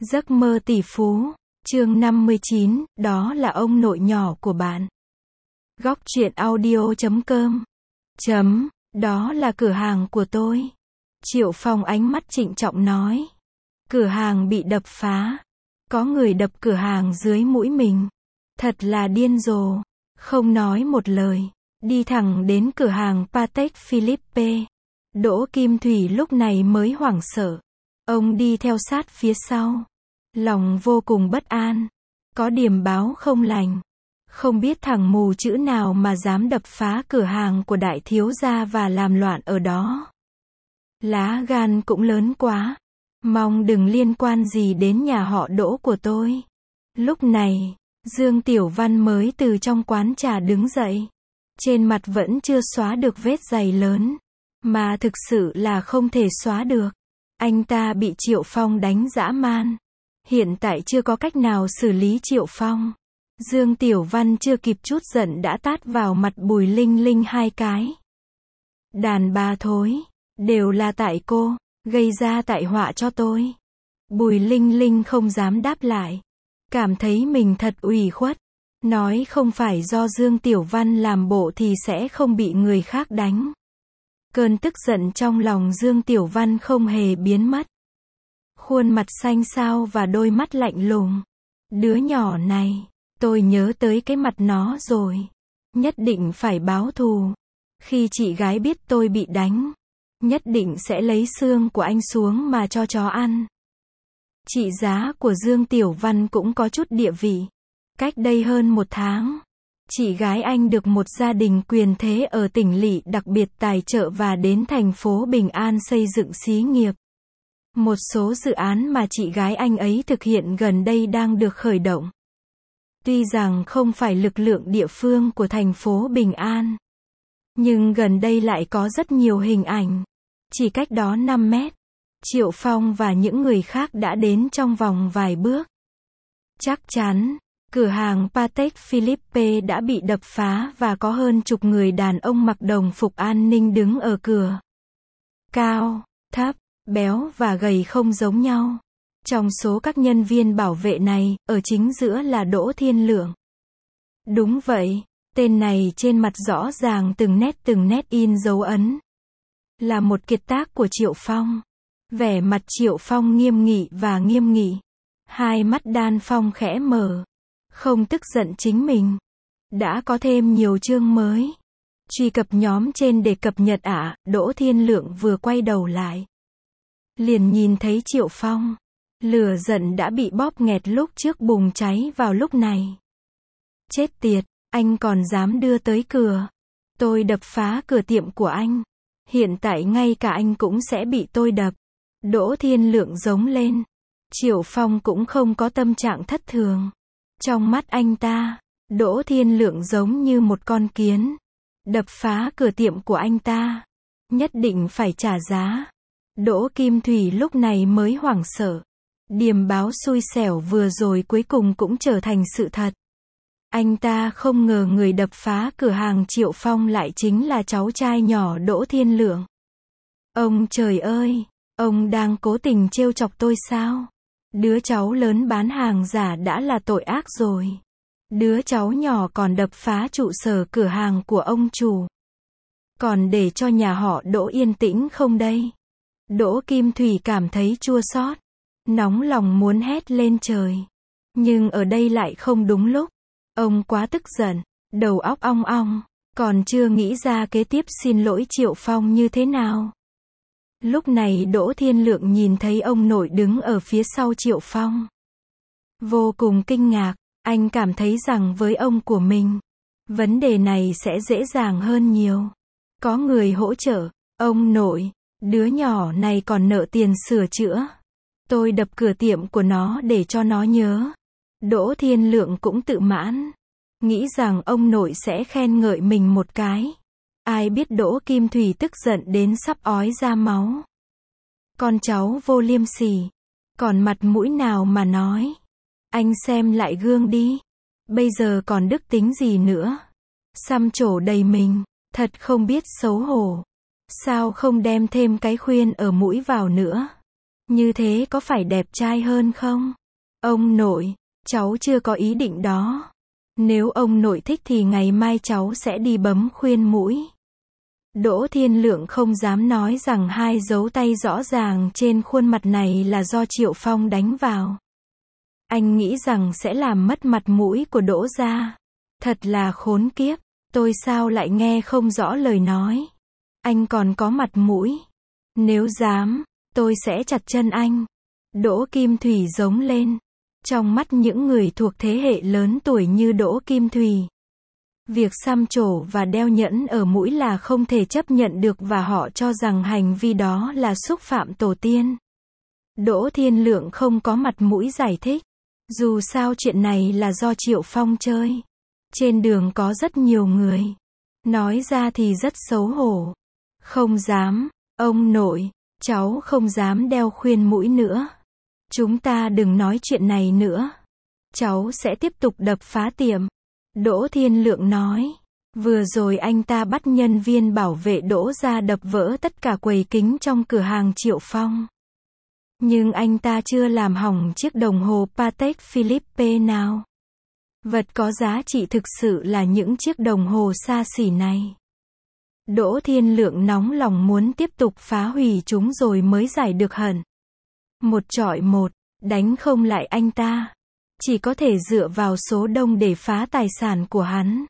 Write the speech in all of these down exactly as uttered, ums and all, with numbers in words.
Giấc mơ tỷ phú, chương năm mươi chín, đó là ông nội nhỏ của bạn. Góc truyện audio chấm com. Chấm, đó là cửa hàng của tôi. Triệu Phong ánh mắt trịnh trọng nói. Cửa hàng bị đập phá. Có người đập cửa hàng dưới mũi mình. Thật là điên rồ. Không nói một lời. Đi thẳng đến cửa hàng Patek Philippe. Đỗ Kim Thủy lúc này mới hoảng sợ. Ông đi theo sát phía sau. Lòng vô cùng bất an. Có điểm báo không lành. Không biết thằng mù chữ nào mà dám đập phá cửa hàng của đại thiếu gia và làm loạn ở đó. Lá gan cũng lớn quá. Mong đừng liên quan gì đến nhà họ Đỗ của tôi. Lúc này, Dương Tiểu Văn mới từ trong quán trà đứng dậy. Trên mặt vẫn chưa xóa được vết giày lớn. Mà thực sự là không thể xóa được. Anh ta bị Triệu Phong đánh dã man. Hiện tại chưa có cách nào xử lý Triệu Phong. Dương Tiểu Văn chưa kịp chút giận đã tát vào mặt Bùi Linh Linh hai cái. Đàn bà thối, đều là tại cô, gây ra tại họa cho tôi. Bùi Linh Linh không dám đáp lại. Cảm thấy mình thật ủy khuất. Nói không phải do Dương Tiểu Văn làm bộ thì sẽ không bị người khác đánh. Cơn tức giận trong lòng Dương Tiểu Văn không hề biến mất. Khuôn mặt xanh xao và đôi mắt lạnh lùng. Đứa nhỏ này, tôi nhớ tới cái mặt nó rồi. Nhất định phải báo thù. Khi chị gái biết tôi bị đánh, nhất định sẽ lấy xương của anh xuống mà cho chó ăn. Trị giá của Dương Tiểu Văn cũng có chút địa vị. Cách đây hơn một tháng, chị gái anh được một gia đình quyền thế ở tỉnh lỵ đặc biệt tài trợ và đến thành phố Bình An xây dựng xí nghiệp. Một số dự án mà chị gái anh ấy thực hiện gần đây đang được khởi động. Tuy rằng không phải lực lượng địa phương của thành phố Bình An, nhưng gần đây lại có rất nhiều hình ảnh. Chỉ cách đó năm mét, Triệu Phong và những người khác đã đến trong vòng vài bước. Chắc chắn, cửa hàng Patek Philippe đã bị đập phá và có hơn chục người đàn ông mặc đồng phục an ninh đứng ở cửa. Cao, thấp, béo và gầy không giống nhau. Trong số các nhân viên bảo vệ này, ở chính giữa là Đỗ Thiên Lượng. Đúng vậy, tên này trên mặt rõ ràng từng nét từng nét in dấu ấn. Là một kiệt tác của Triệu Phong. Vẻ mặt Triệu Phong nghiêm nghị và nghiêm nghị. Hai mắt đan phong khẽ mở. Không tức giận chính mình. Đã có thêm nhiều chương mới. Truy cập nhóm trên để cập nhật ạ. À, Đỗ Thiên Lượng vừa quay đầu lại. Liền nhìn thấy Triệu Phong. Lửa giận đã bị bóp nghẹt lúc trước bùng cháy vào lúc này. Chết tiệt, anh còn dám đưa tới cửa. Tôi đập phá cửa tiệm của anh. Hiện tại ngay cả anh cũng sẽ bị tôi đập. Đỗ Thiên Lượng giống lên. Triệu Phong cũng không có tâm trạng thất thường. Trong mắt anh ta, Đỗ Thiên Lượng giống như một con kiến. Đập phá cửa tiệm của anh ta. Nhất định phải trả giá. Đỗ Kim Thủy lúc này mới hoảng sợ. Điềm báo xui xẻo vừa rồi cuối cùng cũng trở thành sự thật. Anh ta không ngờ người đập phá cửa hàng Triệu Phong lại chính là cháu trai nhỏ Đỗ Thiên Lượng. Ông trời ơi, ông đang cố tình trêu chọc tôi sao? Đứa cháu lớn bán hàng giả đã là tội ác rồi. Đứa cháu nhỏ còn đập phá trụ sở cửa hàng của ông chủ. Còn để cho nhà họ Đỗ yên tĩnh không đây? Đỗ Kim Thủy cảm thấy chua xót. Nóng lòng muốn hét lên trời. Nhưng ở đây lại không đúng lúc. Ông quá tức giận. Đầu óc ong ong. Còn chưa nghĩ ra kế tiếp xin lỗi Triệu Phong như thế nào. Lúc này Đỗ Thiên Lượng nhìn thấy ông nội đứng ở phía sau Triệu Phong. Vô cùng kinh ngạc. Anh cảm thấy rằng với ông của mình, vấn đề này sẽ dễ dàng hơn nhiều. Có người hỗ trợ. Ông nội, đứa nhỏ này còn nợ tiền sửa chữa. Tôi đập cửa tiệm của nó để cho nó nhớ. Đỗ Thiên Lượng cũng tự mãn. Nghĩ rằng ông nội sẽ khen ngợi mình một cái. Ai biết Đỗ Kim Thủy tức giận đến sắp ói ra máu. Con cháu vô liêm sỉ. Còn mặt mũi nào mà nói. Anh xem lại gương đi. Bây giờ còn đức tính gì nữa. Xăm trổ đầy mình. Thật không biết xấu hổ. Sao không đem thêm cái khuyên ở mũi vào nữa. Như thế có phải đẹp trai hơn không? Ông nội, cháu chưa có ý định đó. Nếu ông nội thích thì ngày mai cháu sẽ đi bấm khuyên mũi. Đỗ Thiên Lượng không dám nói rằng hai dấu tay rõ ràng trên khuôn mặt này là do Triệu Phong đánh vào. Anh nghĩ rằng sẽ làm mất mặt mũi của Đỗ gia. Thật là khốn kiếp, tôi sao lại nghe không rõ lời nói. Anh còn có mặt mũi. Nếu dám, tôi sẽ chặt chân anh. Đỗ Kim Thủy giống lên. Trong mắt những người thuộc thế hệ lớn tuổi như Đỗ Kim Thủy, việc xăm trổ và đeo nhẫn ở mũi là không thể chấp nhận được và họ cho rằng hành vi đó là xúc phạm tổ tiên. Đỗ Thiên Lượng không có mặt mũi giải thích. Dù sao chuyện này là do Triệu Phong chơi. Trên đường có rất nhiều người. Nói ra thì rất xấu hổ. Không dám, ông nội, cháu không dám đeo khuyên mũi nữa. Chúng ta đừng nói chuyện này nữa. Cháu sẽ tiếp tục đập phá tiệm. Đỗ Thiên Lượng nói. Vừa rồi anh ta bắt nhân viên bảo vệ Đỗ ra đập vỡ tất cả quầy kính trong cửa hàng Triệu Phong. Nhưng anh ta chưa làm hỏng chiếc đồng hồ Patek Philippe nào. Vật có giá trị thực sự là những chiếc đồng hồ xa xỉ này. Đỗ Thiên Lượng nóng lòng muốn tiếp tục phá hủy chúng rồi mới giải được hận. Một chọi một, đánh không lại anh ta. Chỉ có thể dựa vào số đông để phá tài sản của hắn.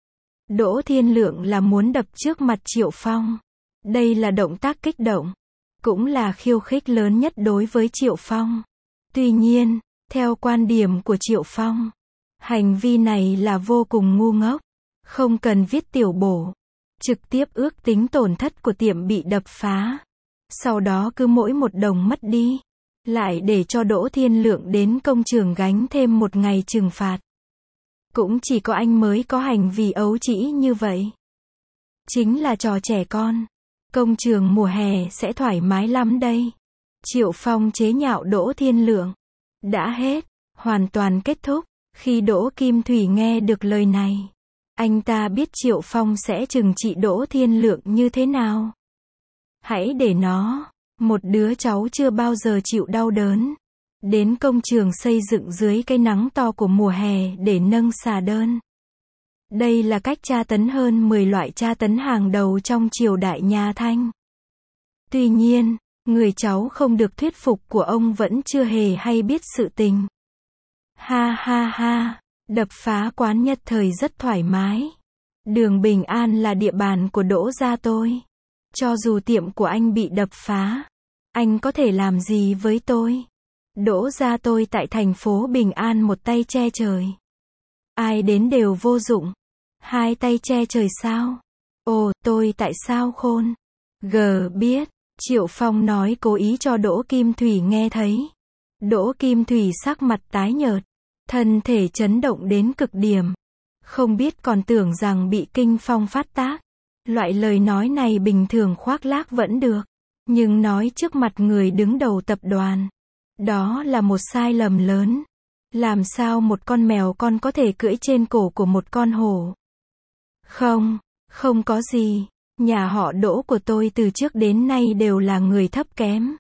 Đỗ Thiên Lượng là muốn đập trước mặt Triệu Phong. Đây là động tác kích động. Cũng là khiêu khích lớn nhất đối với Triệu Phong. Tuy nhiên, theo quan điểm của Triệu Phong, hành vi này là vô cùng ngu ngốc. Không cần viết tiểu bổ. Trực tiếp ước tính tổn thất của tiệm bị đập phá. Sau đó cứ mỗi một đồng mất đi. Lại để cho Đỗ Thiên Lượng đến công trường gánh thêm một ngày trừng phạt. Cũng chỉ có anh mới có hành vi ấu trĩ như vậy. Chính là trò trẻ con. Công trường mùa hè sẽ thoải mái lắm đây. Triệu Phong chế nhạo Đỗ Thiên Lượng. Đã hết, hoàn toàn kết thúc. Khi Đỗ Kim Thủy nghe được lời này, anh ta biết Triệu Phong sẽ trừng trị Đỗ Thiên Lượng như thế nào. Hãy để nó, một đứa cháu chưa bao giờ chịu đau đớn, đến công trường xây dựng dưới cái nắng to của mùa hè để nâng xà đơn. Đây là cách tra tấn hơn mười loại tra tấn hàng đầu trong triều đại nhà Thanh. Tuy nhiên, người cháu không được thuyết phục của ông vẫn chưa hề hay biết sự tình. Ha ha ha, đập phá quán nhất thời rất thoải mái. Đường Bình An là địa bàn của Đỗ gia tôi. Cho dù tiệm của anh bị đập phá, anh có thể làm gì với tôi? Đỗ gia tôi tại thành phố Bình An một tay che trời. Ai đến đều vô dụng. Hai tay che trời sao? Ồ, tôi tại sao khôn? Gờ biết. Triệu Phong nói cố ý cho Đỗ Kim Thủy nghe thấy. Đỗ Kim Thủy sắc mặt tái nhợt. Thân thể chấn động đến cực điểm. Không biết còn tưởng rằng bị kinh phong phát tác. Loại lời nói này bình thường khoác lác vẫn được. Nhưng nói trước mặt người đứng đầu tập đoàn. Đó là một sai lầm lớn. Làm sao một con mèo con có thể cưỡi trên cổ của một con hổ? Không, không có gì. Nhà họ Đỗ của tôi từ trước đến nay đều là người thấp kém.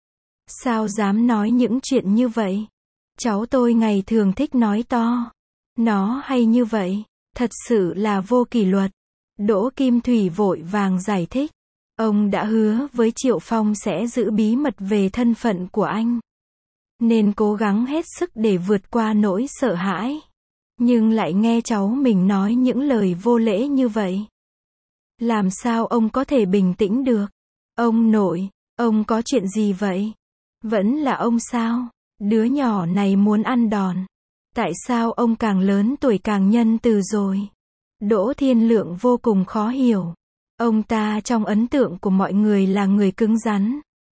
Sao dám nói những chuyện như vậy? Cháu tôi ngày thường thích nói to. Nó hay như vậy. Thật sự là vô kỷ luật. Đỗ Kim Thủy vội vàng giải thích. Ông đã hứa với Triệu Phong sẽ giữ bí mật về thân phận của anh. Nên cố gắng hết sức để vượt qua nỗi sợ hãi. Nhưng lại nghe cháu mình nói những lời vô lễ như vậy. Làm sao ông có thể bình tĩnh được? Ông nội, ông có chuyện gì vậy? Vẫn là ông sao? Đứa nhỏ này muốn ăn đòn. Tại sao ông càng lớn tuổi càng nhân từ rồi? Đỗ Thiên Lượng vô cùng khó hiểu. Ông ta trong ấn tượng của mọi người là người cứng rắn.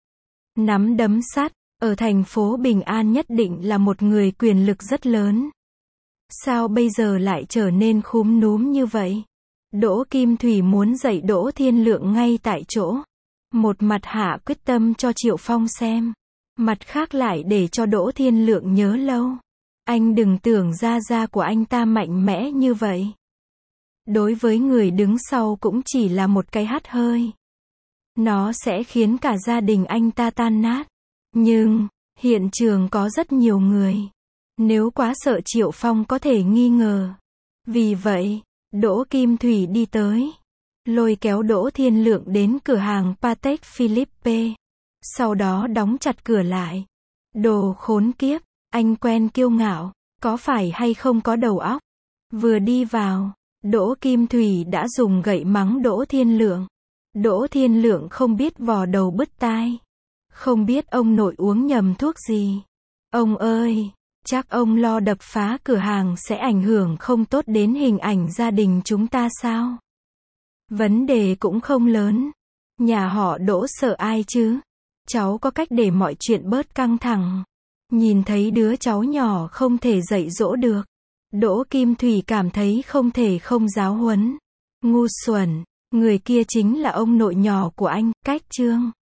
Nắm đấm sắt, ở thành phố Bình An nhất định là một người quyền lực rất lớn. Sao bây giờ lại trở nên khúm núm như vậy? Đỗ Kim Thủy muốn dạy Đỗ Thiên Lượng ngay tại chỗ. Một mặt hạ quyết tâm cho Triệu Phong xem. Mặt khác lại để cho Đỗ Thiên Lượng nhớ lâu. Anh đừng tưởng gia gia của anh ta mạnh mẽ như vậy. Đối với người đứng sau cũng chỉ là một cái hắt hơi. Nó sẽ khiến cả gia đình anh ta tan nát. Nhưng, hiện trường có rất nhiều người. Nếu quá sợ Triệu Phong có thể nghi ngờ. Vì vậy, Đỗ Kim Thủy đi tới. Lôi kéo Đỗ Thiên Lượng đến cửa hàng Patek Philippe. Sau đó đóng chặt cửa lại. Đồ khốn kiếp, anh quen kiêu ngạo, có phải hay không có đầu óc? Vừa đi vào, Đỗ Kim Thủy đã dùng gậy mắng Đỗ Thiên Lượng. Đỗ Thiên Lượng không biết vò đầu bứt tai. Không biết ông nội uống nhầm thuốc gì. Ông ơi, chắc ông lo đập phá cửa hàng sẽ ảnh hưởng không tốt đến hình ảnh gia đình chúng ta sao? Vấn đề cũng không lớn. Nhà họ Đỗ sợ ai chứ? Cháu có cách để mọi chuyện bớt căng thẳng. Nhìn thấy đứa cháu nhỏ không thể dạy dỗ được. Đỗ Kim Thủy cảm thấy không thể không giáo huấn. Ngu xuẩn, người kia chính là ông nội nhỏ của anh, Cách Trương.